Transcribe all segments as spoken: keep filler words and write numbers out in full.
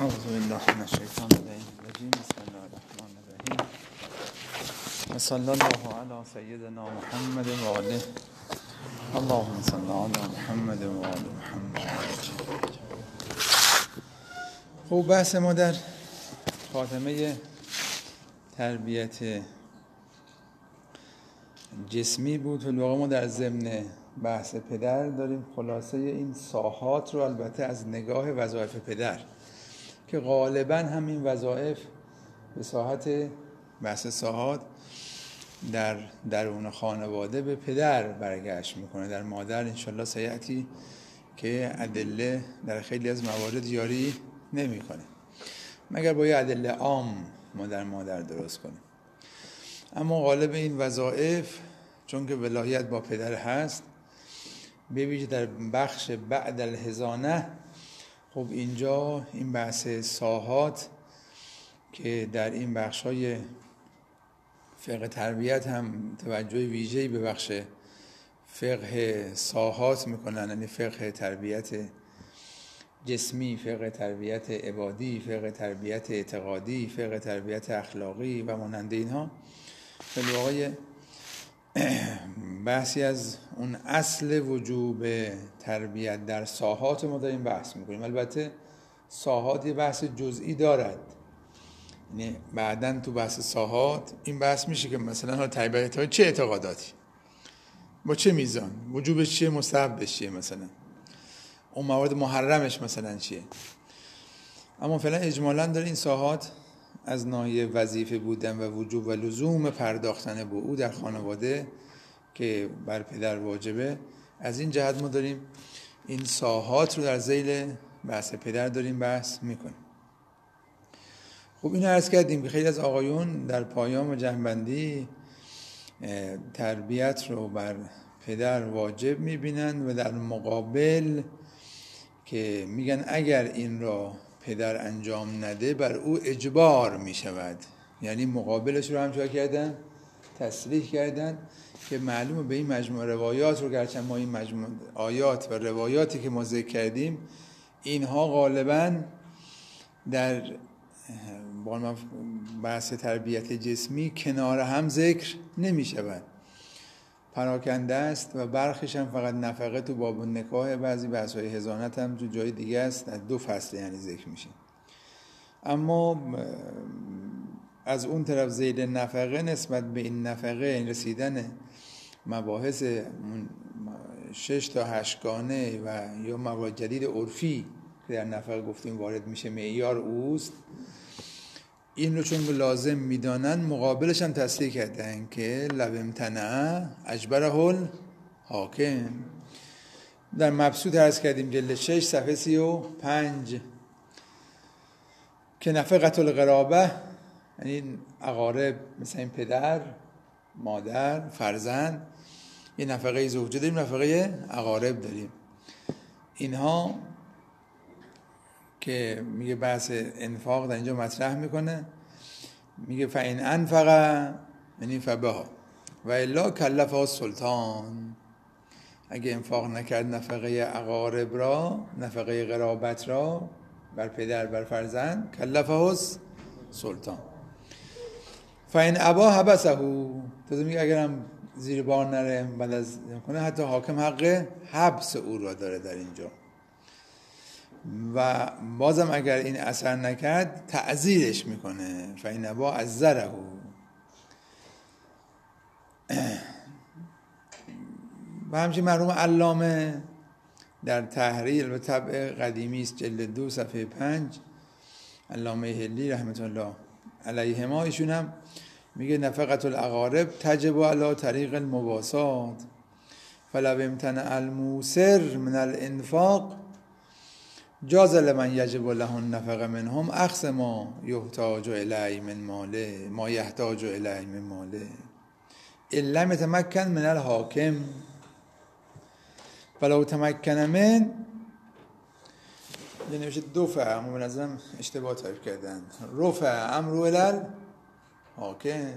اعوذ بالله من الشیطان الرجیم. بسم الله الرحمن الرحیم. و صلی الله علی سیدنا محمد و آله. اللهم صل علی محمد و آل محمد. خب بحث ما در خاتمه تربیت جسمی بود. الواقع ما در ضمن بحث پدر داریم خلاصه این ساحات رو، البته از نگاه وظایف پدر، که غالبا همین وظایف به ساحت بحث ساحات در درون خانواده به پدر برگشت میکنه. در مادر انشالله سیعتی که ادله در خیلی از موارد یاری نمیکنه، مگر با یه ادله عام ما در مادر درست کنیم. اما غالب این وظایف چون که ولایت با پدر هست، به ویژه در بخش بعد الحضانه، خب اینجا این بحث ساحات که در این بخش‌های فقه تربیت هم توجه ویژه‌ای به بخش فقه ساحات میکنن، یعنی فقه تربیت جسمی، فقه تربیت عبادی، فقه تربیت اعتقادی، فقه تربیت اخلاقی و مانند اینها. به واقع بحثی از اون اصل وجوب تربیت در ساحات ما داریم بحث میکنیم. البته ساحات یه بحث جزئی دارد، یعنی بعداً تو بحث ساحات این بحث میشه که مثلا ها تربیت های چه اعتقاداتی با چه میزان، وجوبش چیه، مستحبش چیه، مثلا اون موارد محرمش مثلا چیه. اما فعلا اجمالاً داره این ساحات از ناحیه وظیفه بودن و وجوب و لزوم پرداختن به او در خانواده که بر پدر واجبه، از این جهت ما داریم این ساحات رو در ذیل بحث پدر داریم بحث میکنیم. خب اینو عرض کردیم که خیلی از آقایون در پایان و جنبندی تربیت رو بر پدر واجب میبینن و در مقابل که میگن اگر این را پدر انجام نده بر او اجبار میشود. یعنی مقابلش رو هم چه کردن؟ تصریح کردن که معلومه به این مجموعه روایات رو، گرچه ما این مجموعه آیات و روایاتی که ما ذکر کردیم اینها غالباً در بحث تربیت جسمی کنار هم ذکر نمی شود، پراکنده است و برخیش هم فقط نفقه تو باب نکاح، بعضی بحث های حضانت هم تو جای دیگه است، از دو فصل یعنی ذکر میشه. اما از اون طرف ذیل نفقه نسبت به این نفقه، این رسیدن مباحث شش تا هشتگانه و یا موارد جدید عرفی که در نفقه گفتیم وارد میشه، معیار اوست، این رو چون لازم میدانن مقابلش هم تصریح کردن که لو امتنع اجبره الحاکم. در مبسوط عرض کردیم جلد شش صفحه سی و پنج که نفقت القرابه، یعنی اقارب مثل این پدر، مادر، فرزند، یه نفقه زوجه داریم، نفقه اقارب داریم. اینها که میگه بحث انفاق در اینجا مطرح میکنه، میگه فإن انفق یعنی فبها و الا کلفه السلطان. اگه انفاق نکرد نفقه اقارب را، نفقه قرابت را بر پدر بر فرزند، کلفه السلطان. فإن ابا حبسه، تو میگه اگرم زیر بار نره بعد از کنه، حتی حاکم حق حبس او را داره در اینجا. و بازم اگر این اثر نکرد تعزیرش میکنه، فإن ابا عزره. و همچنین مرحوم علامه در تحریر و طبع قدیمی است جلد دو صفحه پنج، علامه هلی رحمت الله علیهما، ایشون هم میگه نفقت الاقارب تجب علی طریق المواسات فلو امتنع الموسر من الانفاق جاز لمن یجب له النفقه منهم اخذ ما یحتاج الیه من ماله ما یحتاج الیه من ماله ان لم یتمکن من الحاکم فلو تمکن من. یه نوشته دو فهم، به نظرم اشتباه تایپ کردن، رفع امر الی حاکم،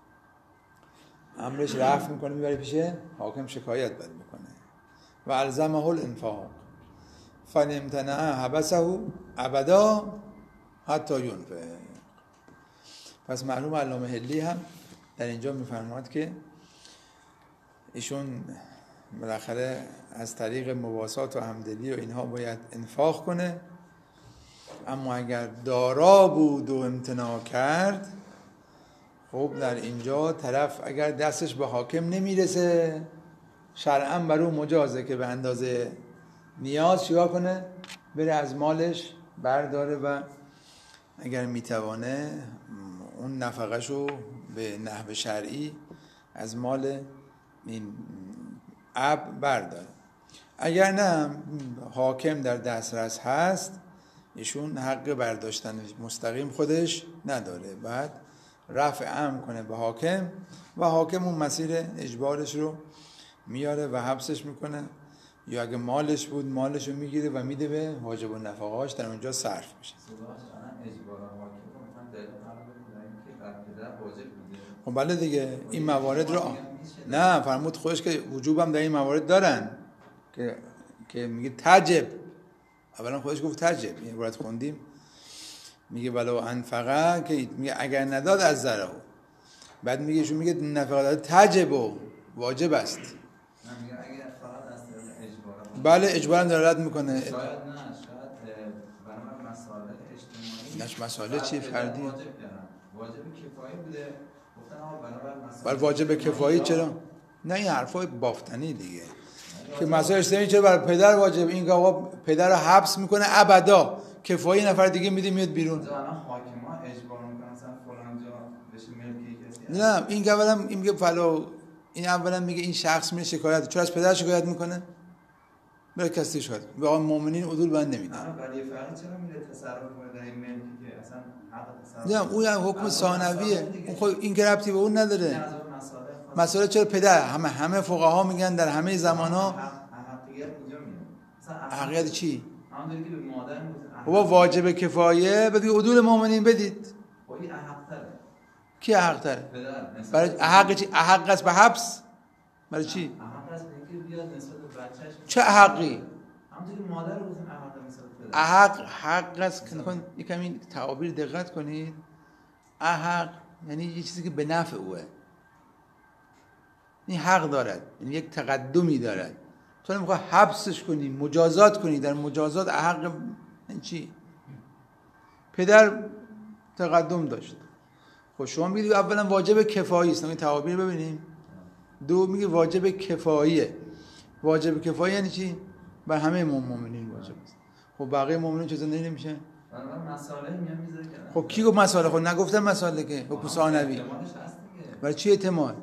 امرش رفع میکنه میبره پیشه حاکم، شکایت بد میکنه. و الزمه الانفاق فان امتنع حبسه ابدا حتی ینفق. پس معلوم علامه حلی هم در اینجا میفرماد که ایشون بالاخره از طریق مواسات و همدلی و اینها باید انفاق کنه، اما اگر دارا بود و امتناع کرد، خب در اینجا طرف اگر دستش به حاکم نمیرسه شرعاً بر او مجازه که به اندازه نیاز چیکار کنه؟ بره از مالش برداره و اگر میتوانه اون نفقهشو به نحو شرعی از مال این اب برداره. اگر نه حاکم در دسترس هست، ایشون حق برداشتن مستقیم خودش نداره، بعد رفع امر کنه به حاکم و حاکم اون مسیر اجبارش رو میاره و حبسش میکنه، یا اگه مالش بود مالش رو میگیره و میده به واجب النفقه‌هاش، در اونجا صرف میشه. خب بله دیگه این موارد رو نه فرمود خودش که وجوبم در این موارد دارن که که میگه تجب. اولا خودش گفت تجب، این عبارت خوندیم، میگه ولو انفقه که میگه اگر نداد از ذره، بعد میگه شو میگه نفقه داد تجب و واجب است. میگه اگر فقط از اجبار، بله اجبارا دلالت میکنه. شاید نه شاید برای مسائل اجتماعی نش مسائل چی فردی واجب کردن، واجب کفایی بوده، گفتن آقا برای مسائل بر واجب کفایی چرا؟ نه این حرفای بافتنی دیگه که مسائل اجتماعی چرا برای پدر واجب، این که آقا پدر رو حبس میکنه ابدا، کفایی نفر دیگه میده میاد بیرون. الان حاکما اجبار میکنن مثلا فلان جا بشه ملکی کسی. نه این که اولا این میگه فلو این اولا میگه این شخص میره شکایت، چرا از پدر شکایت میکنه؟ بره کسی شکایت به آقا مؤمنین عدول بند نمیدن. اما ولی فقط چرا میره تصرف کنه در این ملکی که اصلا حق تصرف؟ نه اون هم حکم ثانویه، اون خود این که ربطی به اون نداره. مسئله چرا پدر همه همه فقها میگن در همه زمانها حقیقت اینجا میاد. حقیقت چی؟ همونطوری که به مادر میگه بابا واجب کفایه بدی عدول مؤمنین بدید. خب این احق تره. کی احق تره؟ پدر. برای احق چی؟ احق است به حبس؟ برای چی؟ احق است اینکه بیاد نسبت به بچه‌ش. چه احقی؟ همونطوری که مادر رو گفتیم احق نسبت به پدر. احق حق است که نکن یکم این تعابیر دقت کنید. احق یعنی یه چیزی که به نفع اوه. این حق دارد، یعنی یک تقدمی دارد. تو نمیخوای حبسش کنی، مجازات کنی، در مجازات حق این چی؟ پدر تقدم داشت. خب شما میگید اولا واجب کفایی است، این تعابیر ببینیم. دو میگه واجب کفاییه. واجب کفایی یعنی چی؟ بر همه مؤمنین واجب است. خب بقیه مؤمنین چه زندگی نمیشه؟ برای مسائل میام میذاره که خب کی گفت مسائل؟ خب نگفتن مسائل که حکم ثانوی. برای چی احتمال؟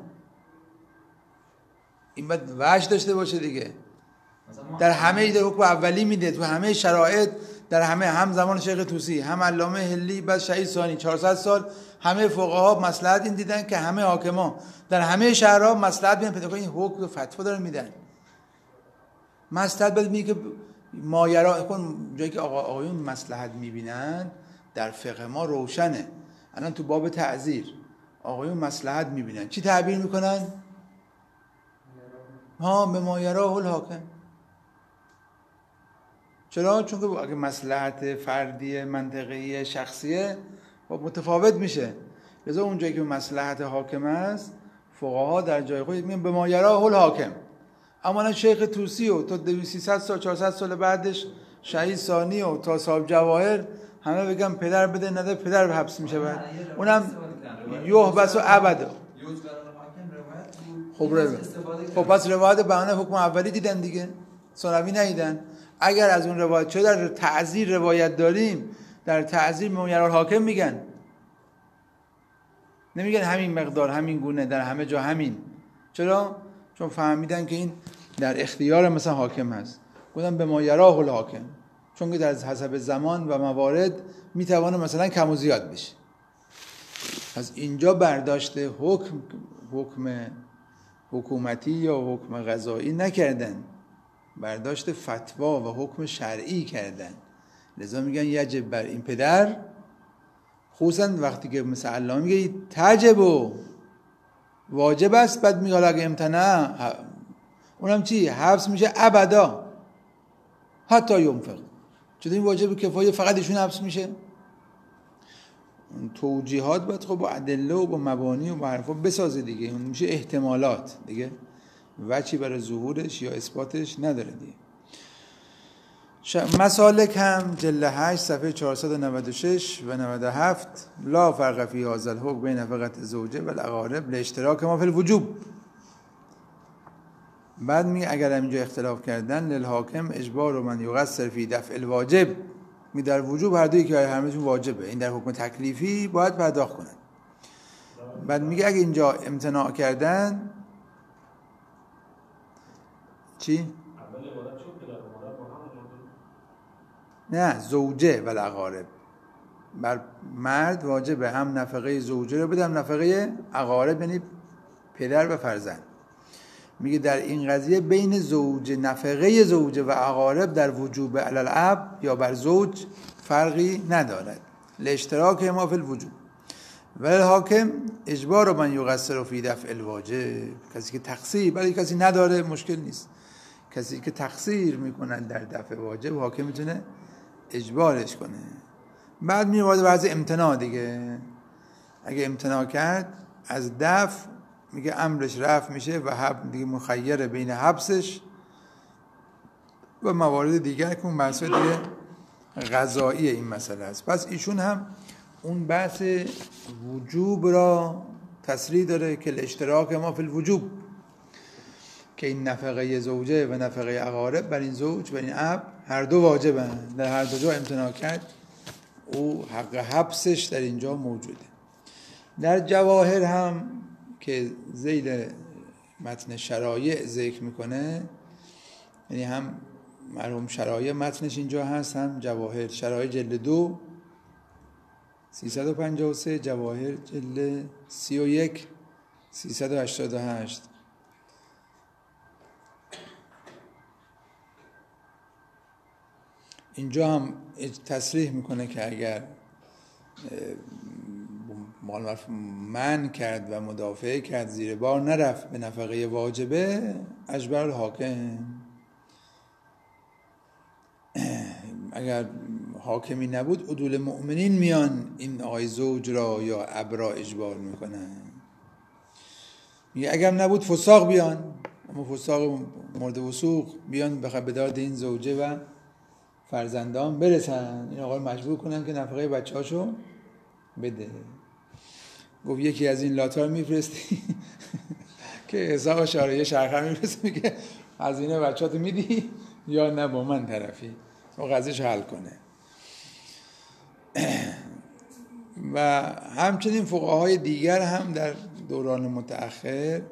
این باید وجه داشته باشه دیگه. در همه در حکم اولی میده، تو همه شرایط، در همه هم زمان شیخ طوسی، هم علامه حلی، بعد شهید ثانی، چهارصد سال همه فقها مصلحت این دیدن که همه حاکما در همه شهرها مصلحت بیان پیدا کنن، این حکم فتوا دارن میدن. مصلحت بعد میگه که مایرا کن جایی که آقا آقایون مصلحت میبینن در فقه ما روشنه. الان تو باب تعزیر آقایون مصلحت میبینن چی تعبیر میکنن؟ ها به مایرا الحاکم. چرا؟ چون که اگه مصلحت فردی منطقی شخصیه متفاوت میشه، لذا اون جایی که مصلحت حاکم است فقها در جای خود میگن به مایرا الحاکم. اما الان شیخ طوسی و تا دویست سیصد سال چهارصد سال بعدش شهید ثانی و تا صاحب جواهر همه بگن پدر بده نده پدر به حبس میشه، بعد اونم یحبس و ابدا. خب روایت خب پس روایت بهانه حکم اولی دیدن دیگه، ثانوی ندیدن. اگر از اون روایت چه در تعزیر روایت داریم، در تعزیر مایرا الحاکم میگن، نمیگن همین مقدار همین گونه در همه جا همین. چرا؟ چون فهمیدن که این در اختیار مثلا حاکم هست، گفتن به ما یراه الحاکم، چون که در حسب زمان و موارد میتوانه مثلا کم و زیاد بشه. از اینجا برداشت حکم حکم حکومتی یا حکم قضایی نکردن، برداشت فتوا و حکم شرعی کردن. لذا میگن یجب بر این پدر، خصوصا وقتی که مثل الله میگه تجب و واجب است، بعد میگه اگه امتناع اونم چی؟ حبس میشه ابدا حتی ینفق. چون این واجب کفایه فقط ایشون حبس میشه؟ توجیهات باید خب با ادله و با مبانی و با حرفا بسازه دیگه، اون میشه احتمالات دیگه، وجهی برای ظهورش یا اثباتش نداره دیگه. مسالک هم جلد هشت صفحه چهارصد و نود و شش و نود و هفت. لا فرق فی هذا الحکم بین فقط الزوجه و الاقارب لاشتراک ما فی الوجوب. بعد میگه اگر اینجا اختلاف کردن للحاکم اجبار من یقصر فی دفع الواجب، می در وجوب هر دوی که همشون واجبه، این در حکم تکلیفی باید پرداخت کنن. بعد میگه اگه اینجا امتناع کردن چی؟ نه زوجه و الاقارب، بر مرد واجبه هم نفقه زوجه رو بده هم نفقه اقارب، یعنی پدر و فرزند. میگه در این قضیه بین زوج نفقه زوجه و اقارب در وجوب علی الاب یا بر زوج فرقی ندارد، لاشتراک ما فی الوجوب. ولی حاکم اجبار من یقصر فی دفع الواجب، کسی که تقصیر برای کسی نداره مشکل نیست، کسی که تقصیر میکنن در دفع واجب حاکم میتونه اجبارش کنه. بعد میره وارد بحث امتناع دیگه، اگه امتناع کرد از دفع میگه امرش رفع میشه و حب دیگه مخیره بین حبسش و موارد دیگر که اون بحث دیگه قضایی این مسئله است. پس ایشون هم اون بحث وجوب را تصریح داره که الاشتراک ما فی الوجوب، که این نفقه زوجه و نفقه اقارب بر این زوج و این اب هر دو واجبن، در هر دو جا امتناع کرد او حق حبسش در اینجا موجوده. در جواهر هم که ذیل متن شرایع ذکر میکنه، یعنی هم مرحوم شرایع متنش اینجا هست هم جواهر، شرایع جلد دو سیصد و پنجاه و سه، جواهر جلد سی و یک سیصد و هشتاد و هشت. اینجا هم تصریح میکنه که اگر من کرد و مدافع کرد زیر بار نرفت به نفقه واجبه اجبر الحاکم، اگر حاکمی نبود عدول مؤمنین میان این آقای زوج را یا ابرا اجبار میکنن. میگه اگر نبود فساق بیان، اما فساق مورد وسوق بیان بخواه به داد این زوجه و فرزندان برسن، این آقا مجبور کنن که نفقه بچه هاشو بده. گفت یکی از این لاتا رو میفرستی که حساب شارعه شرخه میفرستی میگه هزینه بچه هاتو میدی یا نه با من طرفی و قضیش حل کنه. و همچنین فقهای دیگر هم در دوران متأخر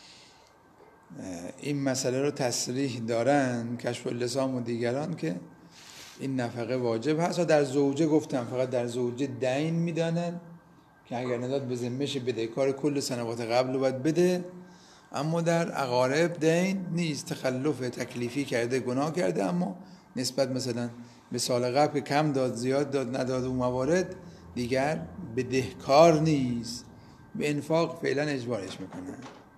این مسئله رو تصریح دارن، کشف اللسان و دیگران، که این نفقه واجب هست. و در زوجه گفتم فقط در زوجه دین میدانن که اگر نداد به ذمه‌ش بدهکار کل سنوات قبل رو باید بده، اما در اقارب دین نیست، تخلف تکلیفی کرده گناه کرده، اما نسبت مثلا به سال قبل که کم داد زیاد داد نداد اون موارد دیگر بدهکار نیست، به انفاق فعلا اجبارش میکنن.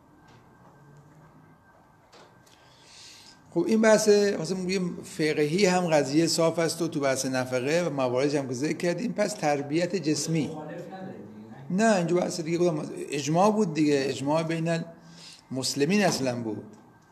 خب این بحث مثلا میگیم فقهی هم قضیه صاف است و تو بحث نفقه و مواردش هم که ذکر کردیم. پس تربیت جسمی نه، اینجا بحث دیگه بودم، اجماع بود دیگه، اجماع بین المسلمین اصلا بود.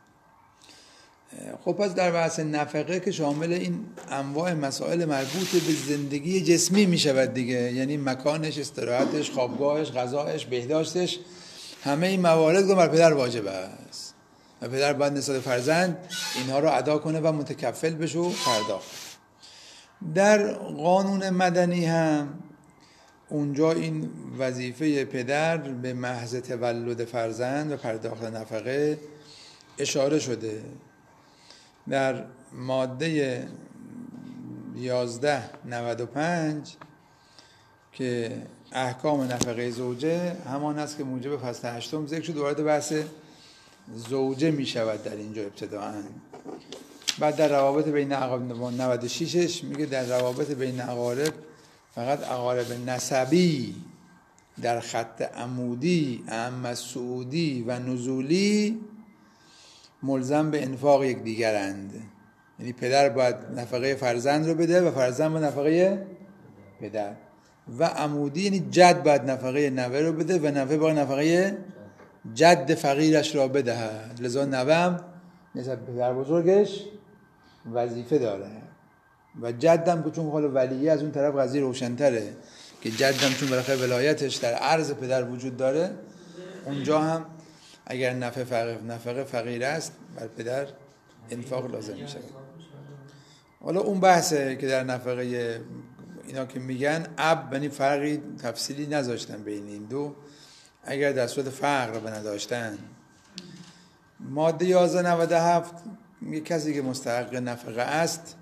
خب پس در بحث نفقه که شامل این انواع مسائل مربوط به زندگی جسمی می شود دیگه، یعنی مکانش، استراحتش، خوابگاهش، غذاش، بهداشتش، همه این موارد که بر پدر واجب است و پدر باید نسبت فرزند اینها رو ادا کنه و متکفل بشه و پرداخت. در قانون مدنی هم اونجا این وظیفه پدر به محض تولد فرزند و پرداخت نفقه اشاره شده. در ماده یازده نود و پنج که احکام نفقه زوجه همان است که موجب فصل هشتم ذکر شد، وارد بحث زوجه می شود در اینجا ابتداءً. بعد در روابط بین اقارب نود و شش میگه در روابط بین اقارب فقط اقارب نسبی در خط عمودی، اعم صعودی و نزولی ملزم به انفاق یک دیگرند. یعنی پدر باید نفقه فرزند رو بده و فرزند باید نفقه پدر. و عمودی یعنی جد باید نفقه نوه رو بده و نوه باید نفقه جد فقیرش را بدهد. لذا نوه هم نسبت به پدر بزرگش وظیفه داره و جدم که چون حال ولیه از اون طرف قضیه روشن‌تره که جدم چون بالاخره ولایتش در عرض پدر وجود داره، اونجا هم اگر نفقه فقیر نفقه فقیر است بر پدر انفاق لازم میشه. حالا اون بحثه که در نفقه اینا که میگن اب یعنی فرقی تفصیلی نذاشتن بین این دو، اگر در صورت فقر به نداشتن. ماده یازده نود و هفت یک کسی که مستحق نفقه است،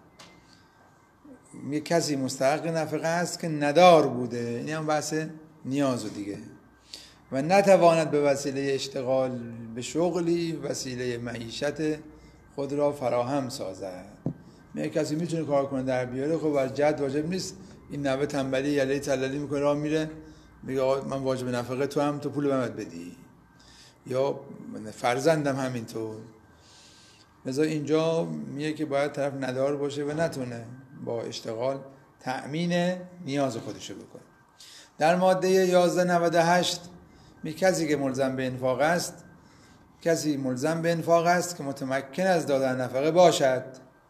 یک کسی مستحق نفقه است که ندار بوده، این هم بحث نیازه دیگه، و نتواند به وسیله اشتغال به شغلی وسیله معیشت خود را فراهم سازد. یک کسی میتونه کار کنه در بیاره، خب بر جد واجب نیست این نوه تنبلی یلی تللی میکنه راه میره میگه آقا من واجب نفقه تو هم تو پول به من بدی، یا فرزندم همینطور. لذا اینجا میگه که باید طرف ندار باشه و نتونه با اشتغال تأمین نیاز خودشو بکنه. در ماده یازده نود و هشت می کسی که ملزم به انفاق است، کسی ملزم به انفاق است که متمکن از دادن نفقه باشد،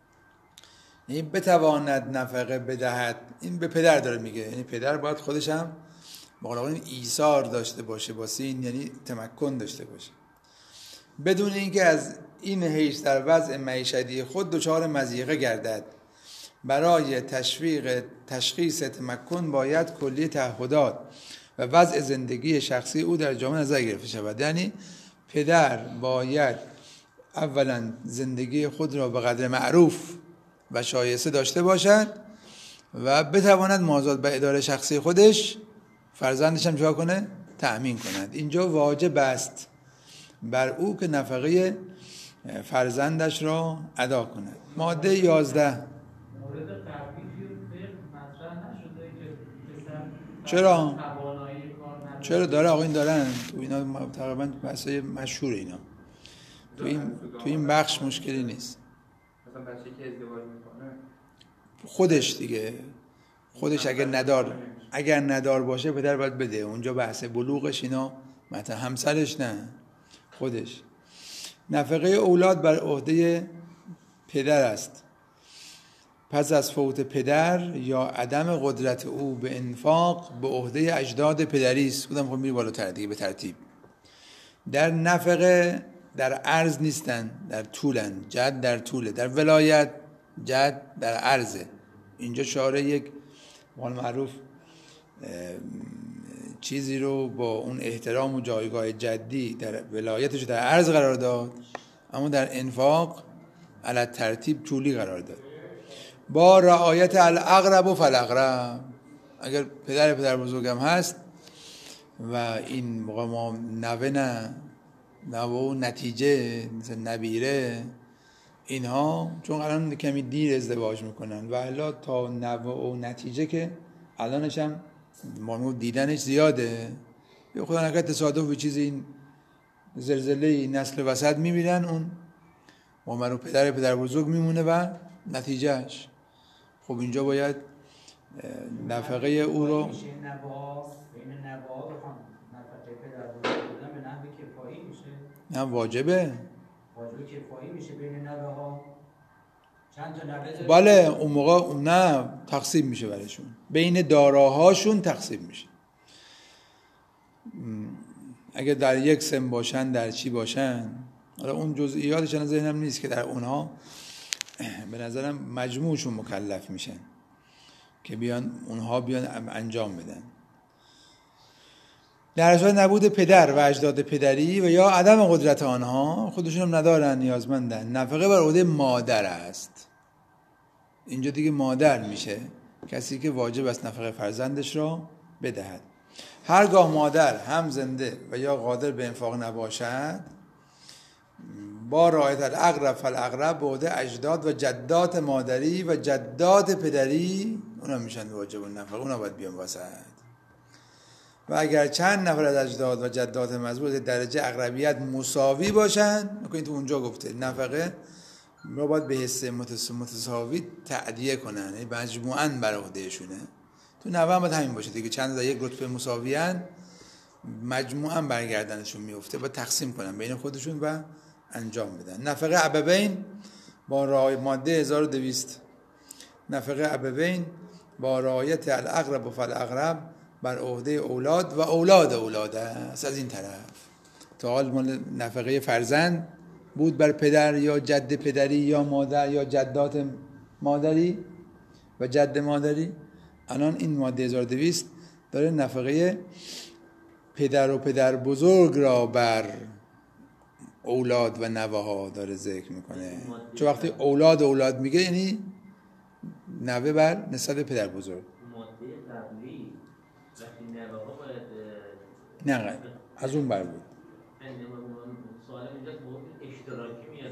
این بتواند نفقه بدهد. این به پدر داره میگه، یعنی پدر باید خودش هم با این ایثار داشته باشه، با سین یعنی تمکن داشته باشه، بدون اینکه از این حیث در وضع معیشتی خود دچار مضیقه گردد. برای تشویق تشخیص تمکن باید کلی تعهدات و وضع زندگی شخصی او در جامعه نظر گرفته شود. یعنی پدر باید اولا زندگی خود را به قدر معروف و شایسته داشته باشد و بتواند مازاد به اداره شخصی خودش فرزندش هم چه کنه؟ تأمین کند. اینجا واجب است بر او که نفقه فرزندش را ادا کند. ماده یازده مورد قبلی مطرح نشده که چرا؟ چرا داره آقا این دارن تو اینا تقریبا بحثای مشهور اینا تو این تو این بخش مشکلی نیست. مثلا بچه‌ای که ازدواج میکنه خودش دیگه خودش اگر ندار اگر ندار باشه پدر باید بده. اونجا بحث بلوغش اینا مثلا همسرش نه، خودش. نفقه اولاد بر عهده پدر است. پس از فوت پدر یا عدم قدرت او به انفاق به عهده اجداد پدری است. بودم خب میری بالاتر دیگه به ترتیب. در نفقه در عرض نیستن، در طولن. جد در طوله، در ولایت جد در عرضه. اینجا شارع یک مال معروف چیزی رو با اون احترام و جایگاه جدی در ولایتش در عرض قرار داد، اما در انفاق علی ترتیب طولی قرار داد. با رعایت الاقرب و فالاقرب. اگر پدر پدر بزرگم هست و این موقع ما نوه نه نوه و نتیجه مثل نبیره اینها چون الان کمی دیر ازدواج میکنن و الا تا نوه و نتیجه که الانش هم ما دیدنش زیاده، یا خدا نکنه تصادف به چیزی این زلزله نسل وسط میبینن، اون مامر و پدر پدر بزرگ میمونه و نتیجهش. خب اینجا باید نفقه او رو میشه نوا بین نوا بخوام نفقه پدر بزرگ بدن به نحو کفایی میشه؟ نه واجبه. واجب کفایی میشه بین نوه ها؟ چند تا نوه؟ بله اون موقع نه تقسیم میشه برایشون، بین داراهاشون تقسیم میشه. اگه در یک سن باشن در چی باشن، حالا اون جزئیاتش از ذهنم نیست که در اونها به نظرم مجموعشون مکلف میشن که بیان اونها بیان انجام بدن. در صورت نبود پدر و اجداد پدری و یا عدم قدرت آنها، خودشون هم ندارن نیازمندن، نفقه بر عهده مادر است. اینجا دیگه مادر میشه کسی که واجب است نفقه فرزندش را بدهد. هرگاه مادر هم زنده و یا قادر به انفاق نباشد، با رعایت الاقرب فالاقرب به عهده اجداد و جدات مادری و جدات پدری اونا میشن واجب النفقه، اونا باید بیان واسط. و اگر چند نفر از اجداد و جدات مذکور درجه اقربیت مساوی باشن، نکنید تو اونجا گفته نفقه رو باید به حصه متساوی تعدیه کنن، یعنی مجموعاً بر عهدهشونه، تو نوه هم باید همین باشه دیگه، چند تا یک رتبه مساویان مجموعاً برگردنشون میفته و تقسیم کنن بین خودشون و انجام بدن. نفقه ابوین با رعایت ماده هزار و دویست، نفقه ابوین با رعایت الاقرب و فالاقرب بر عهده اولاد و اولاد اولاد است. از این طرف تا حال مال نفقه فرزند بود بر پدر یا جد پدری یا مادر یا جدات مادری و جد مادری. الان این ماده هزار و دویست داره نفقه پدر و پدر بزرگ را بر اولاد و نوه ها داره ذکر میکنه. چون وقتی اولاد اولاد میگه یعنی نوه بر نسبت پدر بزرگ. ماده قبلی وقتی نوه ها باید نه از اون بر بود. سوال اینجا بود اشتراکی میاد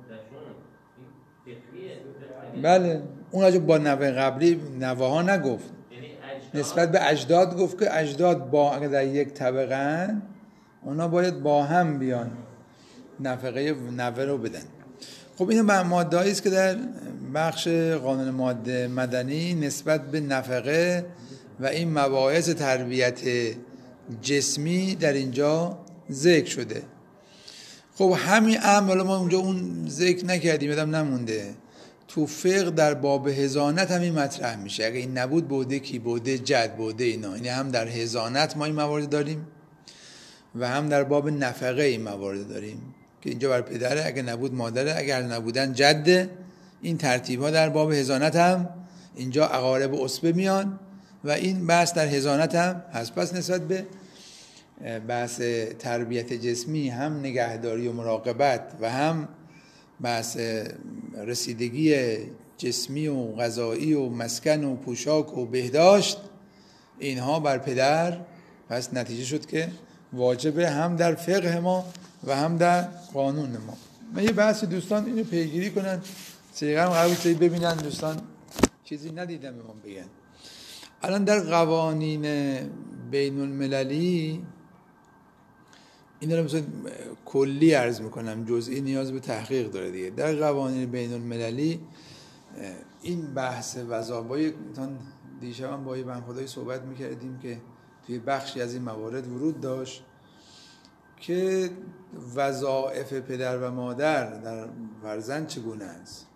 افتشون. بله اون با نوه قبلی نوه ها نگفت، نسبت به اجداد گفت که اجداد با اگر در یک طبقه اونا باید با هم بیان نفقه نوه رو بدن. خب این ماده‌ای است که در بخش قانون ماده مدنی نسبت به نفقه و این مباحث تربیت جسمی در اینجا ذکر شده. خب همین امر ما اونجا اون ذکر نکردیم، یادم نمونده تو فقه در باب حضانت همین مطرح میشه. اگه این نبود بوده کی بوده جد بوده اینا، یعنی هم در حضانت ما این موارد داریم و هم در باب نفقه این موارد داریم که اینجا بر پدره، اگه نبود مادره، اگر نبودن جده. این ترتیب ها در باب حضانت هم اینجا اقارب و اصبه میان و این بحث در حضانت هم هست. پس نسبت به بحث تربیت جسمی هم نگهداری و مراقبت و هم بحث رسیدگی جسمی و غذایی و مسکن و پوشاک و بهداشت اینها بر پدر. پس نتیجه شد که واجبه هم در فقه ما و هم در قانون ما. من یه بحثی دوستان اینو پیگیری کنن، سریعا هم قرار بود ببینن دوستان چیزی ندیدم به ما بگن. الان در قوانین بین المللی این رو مثلا کلی عرض میکنم، جزئی نیاز به تحقیق داره دیگه. در قوانین بین المللی این بحث وظایف تا دیشب هم با یه بنده صحبت میکردیم که توی بخشی از این موارد ورود داشت که وظایف پدر و مادر در فرزند چگونه است،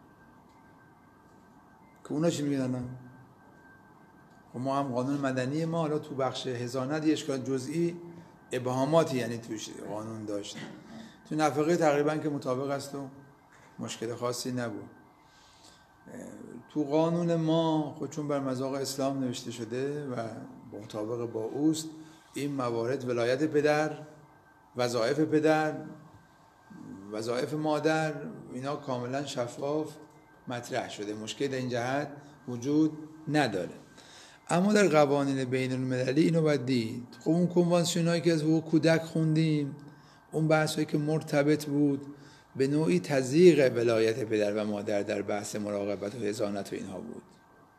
که اونا چی میگن. خب ما هم قانون مدنی ما حالا تو بخش حضانت یه اشکال جزئی ابهاماتی یعنی توش قانون داشت، تو نفقه تقریبا که مطابق است و مشکل خاصی نبود. تو قانون ما خود چون بر مذاق اسلام نوشته شده و مطابق با اوست، این موارد ولایت پدر، وظایف پدر، وظایف مادر، اینا کاملا شفاف مطرح شده، مشکل در این جهت وجود نداره. اما در قوانین بین المللی اینو باید دید. خب اون کنوانسیون هایی که از حقوق کودک خوندیم، اون بحث هایی که مرتبط بود به نوعی تضییق ولایت پدر و مادر در بحث مراقبت و حضانت و اینها بود.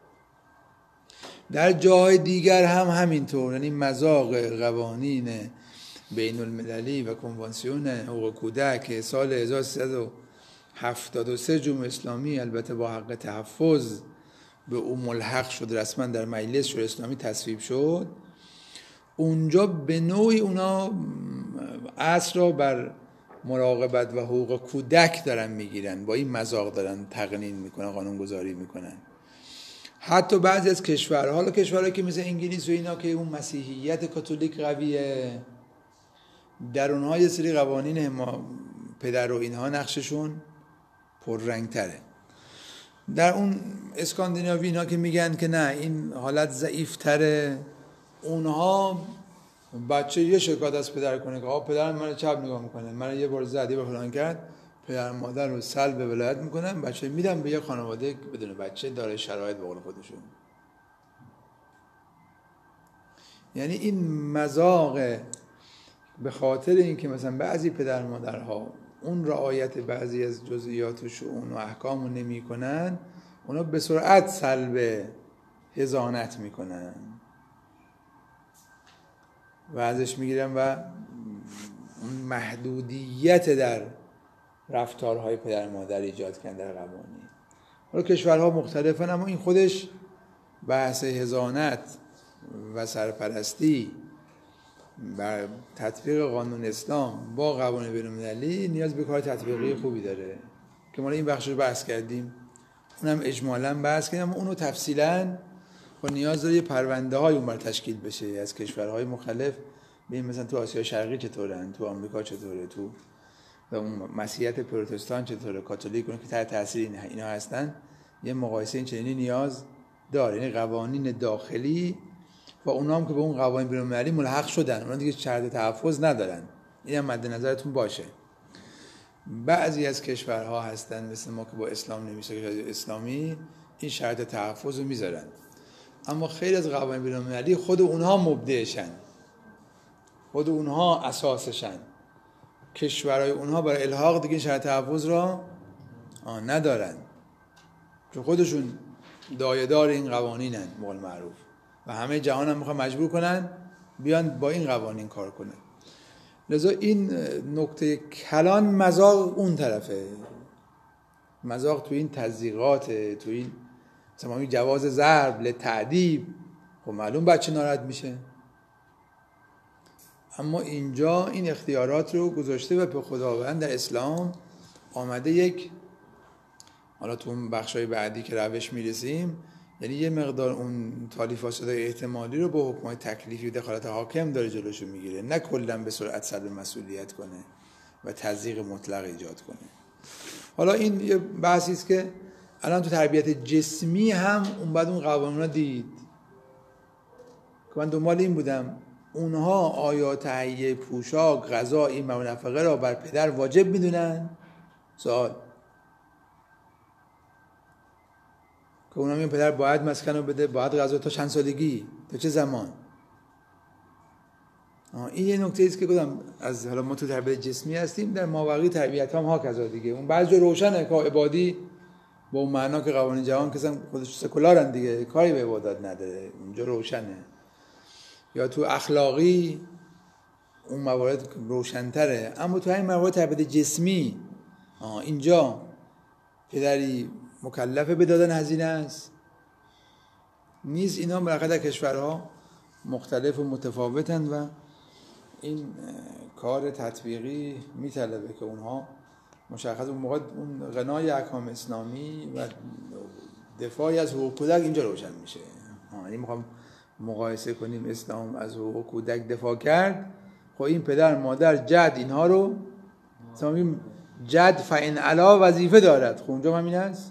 در جای دیگر هم همینطور، یعنی مذاق قوانین بین المللی و کنوانسیون حقوق کودک سال هزار و سیصد و هفتاد و سه جمهوری اسلامی البته با حق تحفظ به اون ملحق شد، رسما در مجلس شورای اسلامی تصویب شد. اونجا به نوعی اونا اصل را بر مراقبت و حقوق کودک دارن میگیرن، با این مذاق دارن تقنین میکنن، قانون گذاری میکنن. حتی بعضی از کشورها، حالا کشورهایی که مثل انگلیس و اینا که اون مسیحیت کاتولیک قویه، در اونها یه سری قوانین ما پدر و اینها نقششون پررنگ تره. در اون اسکاندیناوی اینا که میگن که نه این حالت ضعیف تره، اونها بچه یه شکایت از پدر کنه که آقا پدرم من چپ نگاه میکنه، من یه بار زد یه بار فلان کرد، پدر مادر رو سلب ولایت میکنن، بچه میدم به یه خانواده بدون بچه داره شرایط به قول خودشون. یعنی این مذاق به خاطر اینکه مثلا بعضی پدر مادرها اون رعایت بعضی از جزئیات و شؤون و احکام رو نمی کنن، اونا به سرعت سلب حضانت میکنن و ازش میگیرن و اون محدودیت در رفتارهای پدر مادر ایجاد کردن در قوانین. حالا کشورها مختلفن، اما این خودش بحث حضانت و سرپرستی بر تطبیق قانون اسلام با قوانین بین‌المللی نیاز به کار تطبیقی خوبی داره که ما این بخش رو بحث کردیم، اونم اجمالاً بحث کردیم، اونو تفصیلاً با نیاز داره یه پرونده های اون بر تشکیل بشه از کشورهای مختلف. ببین مثلا تو آسیا شرقی چطورن، تو آمریکا چطوره، تو و اون مسیحیت پروتستان چطوره، کاتولیک اون که تحت تاثیر اینا هستن، یه مقایسه این چنینی نیاز داره. یعنی قوانین داخلی و اونا هم که به اون قوانین بین‌المللی ملحق شدن، اونا دیگه شرط تحفظ ندارن. اینم مد نظرتون باشه. بعضی از کشورها هستن مثل ما که با اسلام نمیشه اسلامی این شرط تحفظ رو میذارن، اما خیلی از قوانین بین‌المللی خود اونها مبدعشن، خود اونها اساسشن. کشورهای اونها برای الحاق دیگه شرط تحفظ را ندارن چون خودشون دایه‌دار این قوانینن مول معروف و همه جهان هم میخوان مجبور کنن بیان با این قوانین کار کنن. لذا این نکته کلان مذاق اون طرفه، مذاق تو این تضییقات، تو این مثلا جواز ضرب لتعدیب، خب معلوم بچه ناراحت میشه، اما اینجا این اختیارات رو گذاشته و به خداوند در اسلام آمده یک، حالا تو اون بخشای بعدی که روش میرسیم، یعنی یه مقدار اون تالیف فاسدای احتمالی رو با حکمای تکلیفی و دخالت حاکم داره جلوشو میگیره، نه کلا به سرعت سلب مسئولیت کنه و تضییق مطلق ایجاد کنه. حالا این یه بحثی است که الان تو تربیت جسمی هم اون بعد اون قوانینا دید که من دنبال این بودم اونها آیا تهیه پوشاک، غذا، این و نفقه را بر پدر واجب میدونن؟ سوال که اونها میگن پدر باید مسکن رو بده، باید غذا، تا چند سالگی، تا چه زمان؟ این یه نکته است که گفتم از حالا ما تو تربیت جسمی هستیم، در مابقی تربیت هم ها کذا دیگه. اون بعضی جا روشنه که عبادی با اون معنا که قوانین جهان که خودش سکولارن دیگه، کاری به عبادت نداره، اونجا روشنه. یا تو اخلاقی اون موارد روشن‌تره، اما تو همین موارد تربیت جسمی اینجا پدری مکلفه به دادن هزینه است نیست. اینا بالاخره در کشورها مختلف و متفاوتند و این کار تطبیقی میطلبه که اونها مشخص اون موقع اون غنای احکام اسلامی و دفاعی از حقوق کودک اینجا روشن میشه. یعنی میخوام مقایسه کنیم اسلام از حقوق کودک دفاع کرد، خب این پدر مادر جد اینها رو مثلا میگیم جد فإن علا وظیفه دارد، خب اونجا همین هست.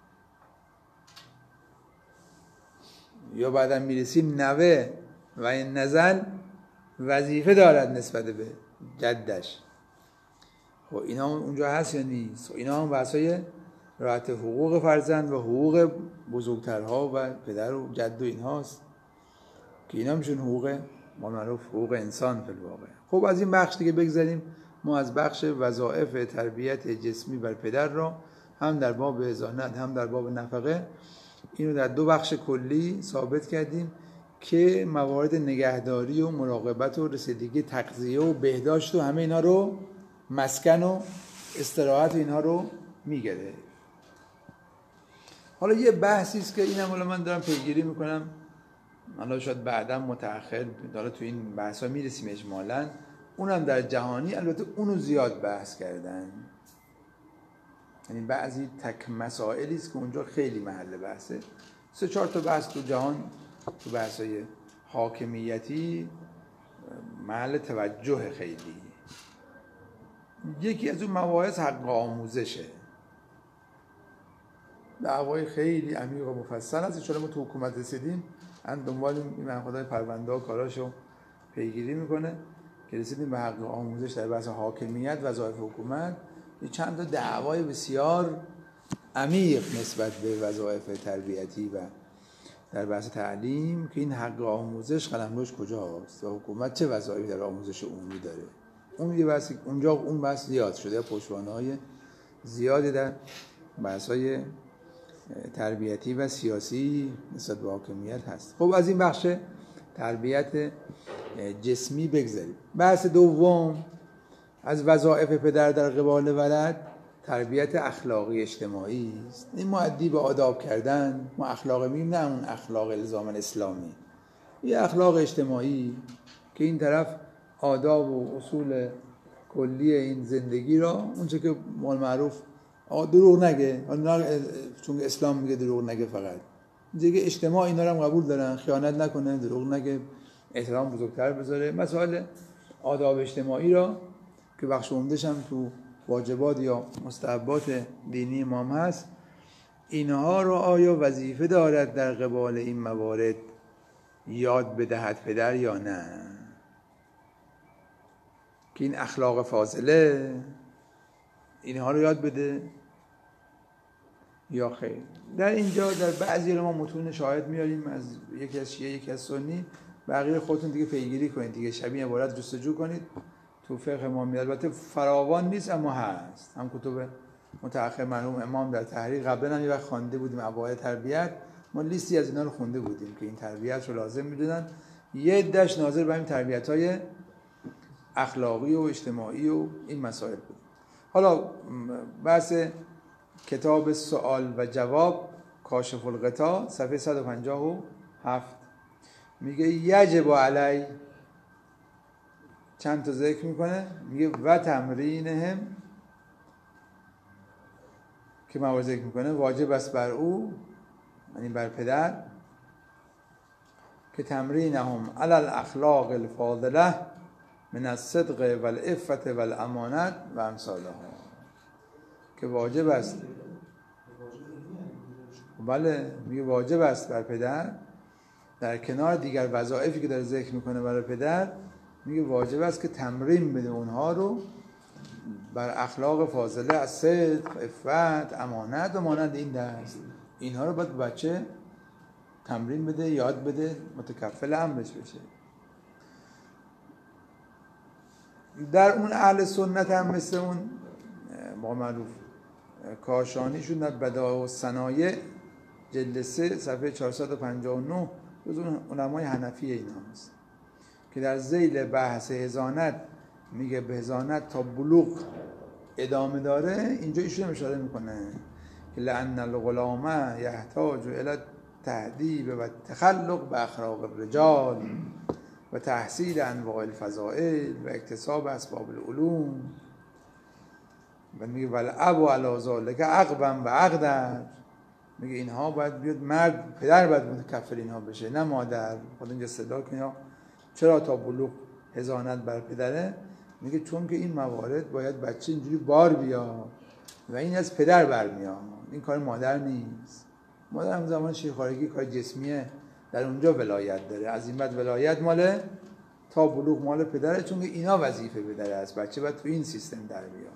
یا بعدا میرسیم نوه و این نزل وظیفه دارد نسبت به جدش، خب اینا اونجا هست یا نیست؟ اینا هم بحثای رعایت حقوق فرزند و حقوق بزرگترها و پدر و جد و اینهاست که اینا میشون حقوق ما معروف حقوق انسان فی الواقع. خب از این بخش دیگه بگذاریم، ما از بخش وظایف تربیت جسمی بر پدر را هم در باب حضانت هم در باب نفقه اینو در دو بخش کلی ثابت کردیم که موارد نگهداری و مراقبت و رسیدگی تغذیه و بهداشت و همه اینا رو، مسکن و استراحت و اینها رو میگیره. حالا یه بحثی است که اینم حالا من دارم پیگیری میکنم، حالا شاید بعدا متأخر حالا تو این بحثا میرسیم اجمالاً، اونم در جهانی البته اونو زیاد بحث کردن، یعنی بعضی تک مسائلی است که اونجا خیلی محل بحثه. سه چهار تا بحث تو جهان تو بحثای حاکمیتی محل توجه خیلی. یکی از اون مباحث حق آموزشه، دعوای خیلی عمیق و مفصل هست. چون ما تو حکومت رسیدیم ان دنبال این منخدای پرونده ها کاراشو پیگیری میکنه که رسیدیم به حق آموزش در بحث حاکمیت وظایف حکومت. یه چند تا دعوای بسیار عمیق نسبت به وظایف تربیتی و در بحث تعلیم که این حق آموزش قلمروش کجاست و حکومت چه وظایفی در آموزش عمومی داره. اون یه بحث اونجا اون بحث زیاد شده، پشتوانه‌های زیادی در بحث‌های تربیتی و سیاسی نسبت به حاکمیت هست. خب از این بخش تربیت جسمی بگذاریم. بحث دوم از وظایف پدر در قبال ولد تربیت اخلاقی اجتماعی است. این مؤدی به آداب کردن، ما اخلاق میگیم، نه اون اخلاق الزاما اسلامی، یه اخلاق اجتماعی که این طرف آداب و اصول کلی این زندگی را، اونچه که مال معروف دروغ نگه، چون اسلام میگه دروغ نگه، فقط دیگه اجتماع اینا رو هم قبول دارن، خیانت نکنه، دروغ نگه، احترام بزرگتر بذاره. مسائل آداب اجتماعی را که بخش عمده‌ش هم تو واجبات یا مستحبات دینی امام هست، اینها رو آیا وظیفه دارد در قبال این موارد یاد بدهد پدر یا نه؟ که این اخلاق فاضله اینها رو یاد بده یا خیر؟ در اینجا در بعضی رو ما متون شاهد میاریم از یکی از شیعه یکی از سنی، بقیه خودتون دیگه پیگیری کنید دیگه، شبیه عبارت جستجو کنید تو فقه امامی. البته فراوان نیست اما هست، هم کتب متأخر مرحوم امام در تحریر قبلا هم یه وقت خوانده بودیم، ابواب تربیت، ما لیستی از اینا رو خونده بودیم که این تربیت رو لازم میدونن. یه عده‌اش ناظر به این تربیت‌های اخلاقی و اجتماعی و این مسائل بود. حالا بحث کتاب سوال و جواب کاشف الغطا صفحه صد و پنجاه و هفت میگه یجب علی، چند تا ذکر میکنه، میگه و تمرینهم، که موارد ذکر میکنه واجب است بر او، یعنی بر پدر، که تمرینهم علی الاخلاق الفاضله من الصدق والعفت والامانت و امثالها، که واجب است، بله میگه واجب است بر پدر در کنار دیگر وظایفی که داره ذکر میکنه برای پدر، میگه واجب است که تمرین بده اونها رو بر اخلاق فاضله از صدق، عفت، امانت و مانند این دست. اینها رو باید بچه تمرین بده، یاد بده، متکفل امرش بشه. در اون اهل سنت هم مثل اون ما معروف کاشانیشون در بدائع الصنایع جلد سه صفحه چهارصد و پنجاه و نه جز اون علمای حنفی اینا هست که در ذیل بحث حضانت میگه به حضانت تا بلوغ ادامه داره. اینجا ایشون اشاره میکنه که لأن الغلام یحتاج الی تهذیب و تخلق به اخلاق الرجال و تحصیل انواع الفضائل و اکتساب اسباب العلوم، و میگه والاب علی ذلک عقبا و عقدا، میگه اینها باید بیاد مرد، پدر باید متکفل اینها بشه نه مادر. خود اینجا استدلال کنه چرا تا بلوغ حضانت بر پدره، میگه چون که این موارد باید بچه اینجوری بار بیاد و این از پدر برمیاد، این کار مادر نیست. مادر هم زمان شیرخوارگی کار جسمیه، در اونجا ولایت داره، از این بعد ولایت مال تا بلوغ مال پدره، چون که اینا وظیفه پدره است، بچه باید تو این سیستم در بیاد.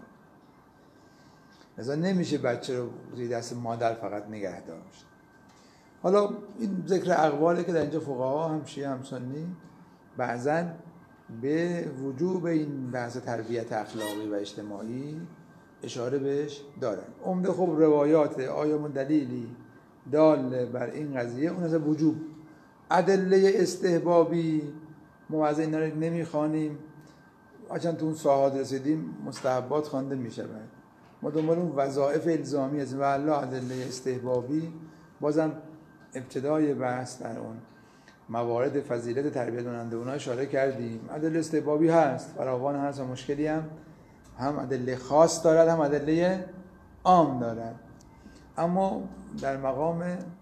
لذا نمیشه بچه رو زیر دست مادر فقط نگه داشت. حالا این ذکر اقواله که در اینجا فقها هم شیعه هم سنی بعضا به وجوب این بحث تربیت اخلاقی و اجتماعی اشاره بهش دارن. عمده خب روایات آیا من دلیلی دال بر این قضیه، اون از وجوب. ادله استحبابی ما از اینا رو نمیخوانیم، چون تو اون ساحات رسیدیم مستحبات خوانده میشه. ما دنبال اون وظایف الزامی از والله ادله استحبابی، بازم ابتدای بحث در اون موارد فضیلت تربیت کننده اونها اشاره کردیم. ادله استحبابی هست، فراوان هست و مشکلی هم هم ادله خاص دارد هم ادله عام دارد، اما در مقام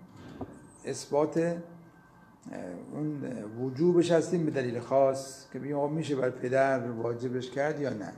اثبات اون وجوبش هستیم به دلیل خاص که بگیم آقا میشه بر پدر واجبش کرد یا نه.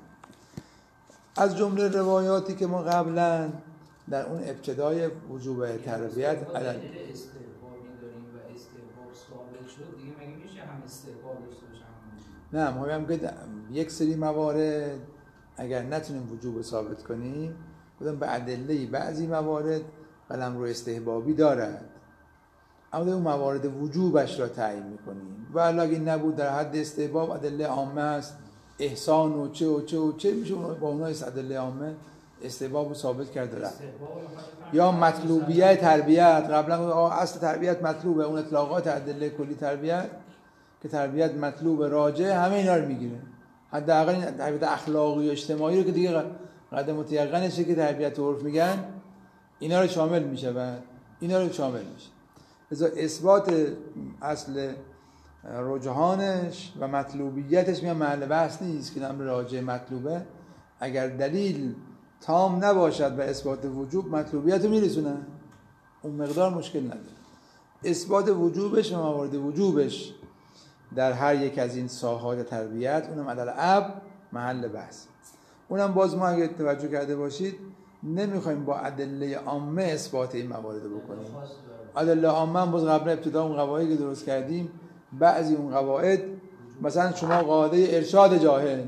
از جمله روایاتی که ما قبلا در اون ابتدای وجوب تربیت عدد استحبابی داریم و استحباب ثابت شد دیگه، مگه میشه هم استحباب داشته باشه نه، هم ما میگم که یک سری موارد اگر نتونیم وجوب ثابت کنیم، بودن به ادله بعضی موارد قلم رو استحبابی دارد، اما اون موارد وجوبش را تعیین میکنیم و اگه نبود در حد استحباب ادله عامه است، احسان و چه و چه و چه میشه با اونها ادله عامه استحباب رو ثابت کرده رفت. یا مطلوبیت تربیت، قبلا اصل تربیت مطلوبه، اون اطلاقات ادله کلی تربیت که تربیت مطلوب راجع همه اینا رو میگیره، حداقل این تربیت اخلاقی و اجتماعی رو که دیگه قدر متیقنشه که تربیت عرف میگن اینا رو شامل میشه و اینا رو شامل میشه. لذا اثبات اصل رجحانش و مطلوبیتش میان محل بحث نیست که نام راجع مطلوبه. اگر دلیل تام نباشد و اثبات وجوب مطلوبیت رو میرسونه، اون مقدار مشکل نداره. اثبات وجوبش و موارد وجوبش در هر یک از این ساحات تربیت، اونم عدل اب محل بحث. اونم باز ما اگه توجه کرده باشید نمیخوایم با ادله عامه اثبات این موارد رو بکنیم. ادله عامه هم باز قبل ابتدا اون قواعدی که درست کردیم، بعضی اون قواعد مثلا شما قاعده ارشاد جاهل،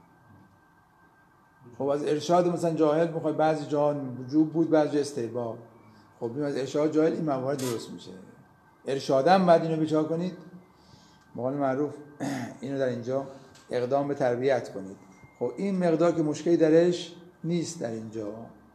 خب از ارشاد مثلا جاهل میخوای بعضی جا وجوب بود بعضی استحباب، خب این از ارشاد جاهل این موارد درست میشه. ارشادم بعد اینو بچا کنید، مقال معروف اینو در اینجا اقدام به تربیت کنید. خب این مقدار که مشکلی درش نیست در اینجا.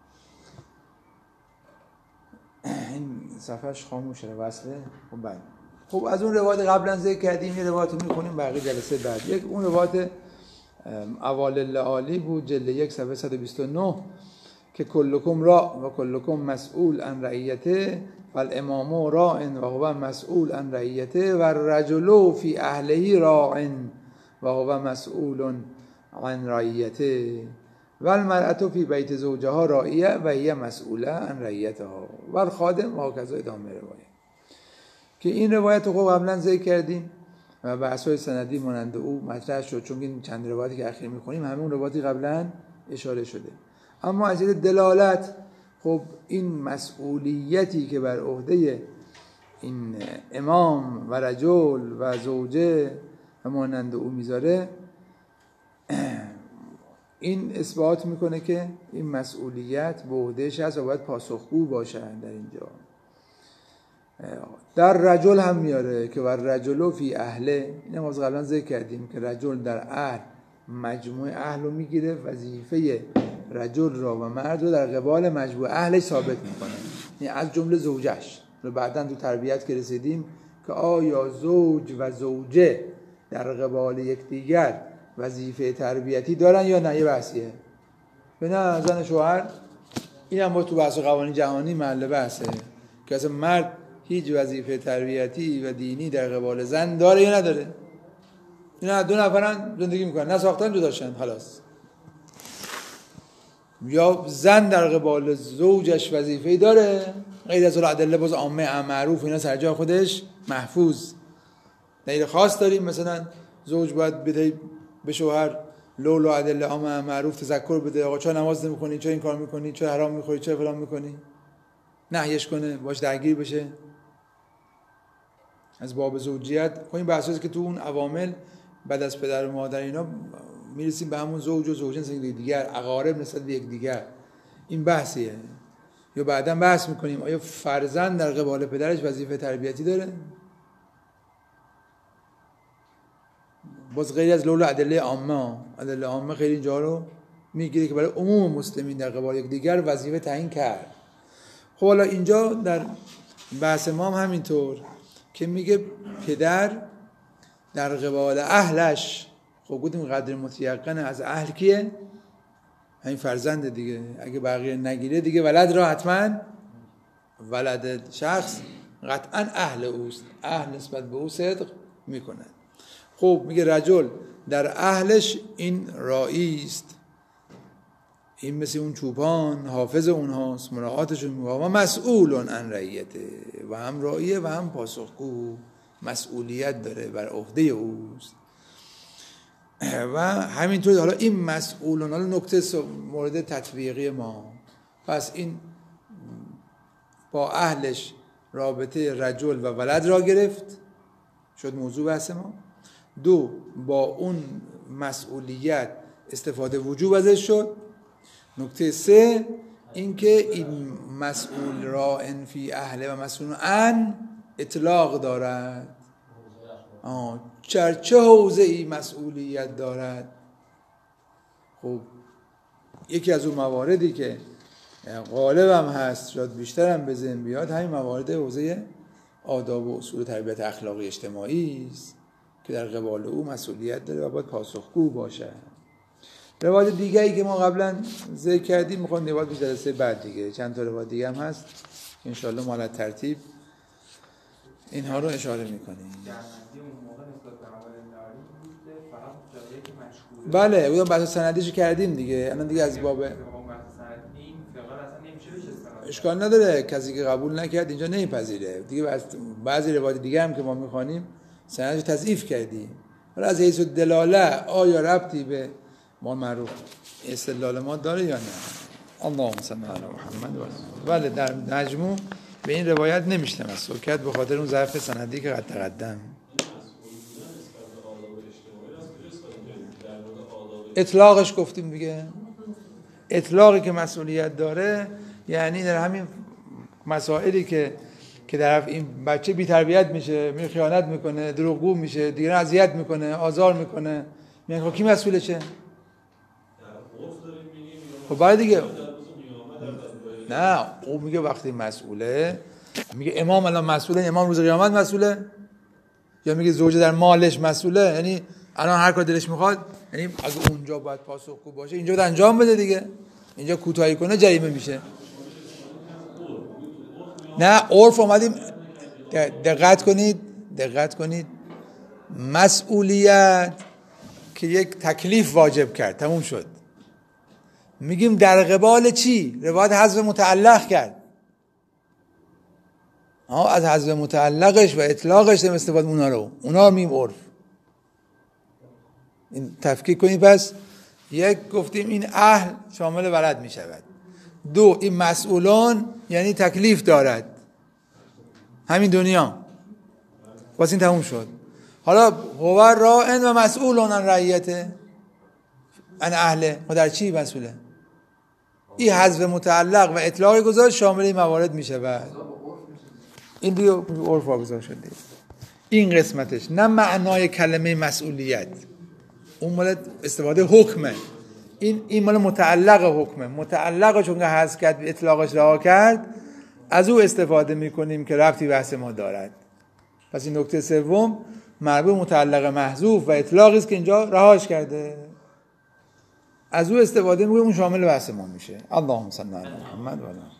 این صفحش خاموشه وصله. خب بعد خب از اون روایت قبلا ذکر کردیم، یه روایت رو می‌خونیم بقیه جلسه بعد. یک اون روایت اوال العالی بود، جلد یک صفحه صد و بیست و نه، که کلکم را و کلکم مسئول عن رعیته و الامام راع و هو مسئول عن رعیته و الرجل فی اهله راع و هو مسئول عن رعیته و المرأة فی بیت زوجها راعیه و هی مسئوله عن رعیتها و الخادم و هکذا ادامه روایت. که این روایت رو قبلا ذکر کردیم و بحث‌های سندی مانند او مطرح شد، چون این چند روایتی که اخیر می‌خونیم همه اون روایتی قبلا اشاره شده. اما از این دلالت خب این مسئولیتی که بر عهده این امام و رجل و زوجه و مانند او میذاره، این اثبات میکنه که این مسئولیت به عهدهش هست و باید پاسخگو باشن در اینجا. در رجل هم میاره که ور رجلو فی اهله، این ما قبلا ذکر کردیم که رجل در اهل مجموع اهل رو میگیره، وظیفه رجل را و مرد رو در قبال مجموع اهلش ثابت میکنه، یعنی از جمله زوجش رو بعداً تو تربیت که رسیدیم که آیا زوج و زوجه در قبال یکدیگر وظیفه تربیتی دارن یا نه، یه بحثیه. به نه زن شوهر این هم با تو بحث قوانین جهانی محل بحثه که اصلا مرد هیچ وظیفه تربیتی و دینی در قبال زن داره یا نداره. اینا دو نفرن زندگی میکنن، نه ساختن جداشن خلاص. یا زن در قبال زوجش وظیفه‌ای داره، غیر از الادله باز عامه معروف اینا سر جای خودش محفوظ. دلیل خاص داریم مثلا زوج باید بده به شوهر لولا ادله عامه معروف تذکر بده، آقا چرا نماز نمی‌خونی، چرا این کار می‌کنی، چرا حرام می‌خوری، چرا فلان می‌کنی، نهیش کنه، باش درگیر بشه از باب زوجیت. خب این بحثایی که تو اون عوامل بعد از پدر و مادر اینا میرسیم به همون زوج و زوجین زندگی دیگر، اقارب نسبت به یک دیگر، این بحثیه. یا بعداً بحث میکنیم آیا فرزند در قبال پدرش وظیفه تربیتی داره؟ باز غیر از لولا ادله عامه، ادله عامه خیلی اینجا رو میگیره که برای عموم مسلمین در قبال یک دیگر وظیفه تعیین کرد. خب حالا اینجا در بحث ما هم همینطور که میگه پدر در قبال اهلش، خب گفتیم قدر متیقن از اهل کیه؟ همین فرزند دیگه. اگه بقیه نگیره دیگه ولد را حتما ولد شخص قطعا اهل اوست، اهل نسبت به او صدق میکنه. خب میگه رجل در اهلش این راعی است، این مثل اون چوپان حافظ اونهاست، مراعاتشون میکنه و مسئول عن رعیته، و هم راعیه و هم پاسخگو، مسئولیت داره بر عهده اوست. و همینطور حالا این مسئولون، حالا نکته مورد تطبیقی ما، پس این با اهلش رابطه رجل و ولد را گرفت، شد موضوع بحث ما. دو، با اون مسئولیت استفاده وجوب ازش شد. نکته سه، اینکه این مسئول را ان فی اهله و مسئول ان اطلاق دارد، آه چر چه حوزه ای مسئولیت دارد. خب یکی از اون مواردی که غالب هم هست، شاید بیشتر هم به ذهن بیاد، همین موارد حوزه آداب و اصول تربیت اخلاقی اجتماعی است که در قبال او مسئولیت داره و باید پاسخگو باشه. روایت دیگه‌ای که ما قبلا ذکر کردیم میخوام روایت بیشتر جلسه بعد دیگه چند تا روایت دیگه هم هست ان شاء الله مال ترتیب اینها رو اشاره میکنیم. بله اون بحث سندیش کردیم دیگه، الان دیگه از باب اشکال نداره، کسی که قبول نکرد اینجا نمیپذیره دیگه. بعضی روایت دیگه هم که ما میخوانیم سندش تضعیف کردیم، حالا از حیث دلاله آیا ربطی به ما معروف استدلال ما داره یا نه؟ اللهم صل علی محمد و آله. بله در مجموع به این روایت نمیشتم از سکت به خاطر اون ضعف سندی که قد تقدم. اطلاقش گفتیم دیگه، اطلاقی که مسئولیت داره یعنی در همین مسائلی که که در این بچه بی تربیت میشه، میره خیانت میکنه، دروغگو میشه، دیگران اذیت میکنه، آزار میکنه، میگن خب کی مسئولشه؟ خب بعد دیگه نه او میگه وقتی مسئوله، میگه امام الان مسئوله، امام روز قیامت مسئوله، یا میگه زوجه در مالش مسئوله، یعنی الان هر کار دلش میخواد، یعنی اگه اونجا باید پاسخگو باشه اینجا باید انجام بده دیگه، اینجا کوتاهی کنه جریمه میشه. نه عرف اومدیم دقت کنید دقت کنید مسئولیت که یک تکلیف واجب کرد تموم شد، میگیم در قبال چی؟ روایت حذف متعلق کرد، ها از حذف متعلقش و اطلاقش هم استفاده اونا رو اونا رو میگیم عرف. این تفکیک کنید. پس یک گفتیم این اهل شامل ولد میشود، دو این مسئولان یعنی تکلیف دارد همین دنیا، واسه این تموم شد. حالا هو راعن و مسئولون عن رعیته ان اهله، ما در چی مسئوله؟ این حذف متعلق و اطلاق گذاشت شامل این موارد میشه و این دیگه عرف واگذار شده. این قسمتش نه معنای کلمه مسئولیت، اون مال استفاده حکمه، این این مال متعلق حکمه. متعلق چون که حذف کرد اطلاقش رها کرد از او استفاده میکنیم که ربطی بحث ما دارد. پس این نکته سوم مربوط متعلق محذوف و اطلاقی است که اینجا رهاش کرده، از او استفاده میکنیم اون شامل بحث ما میشه. اللهم صل علی محمد و آله.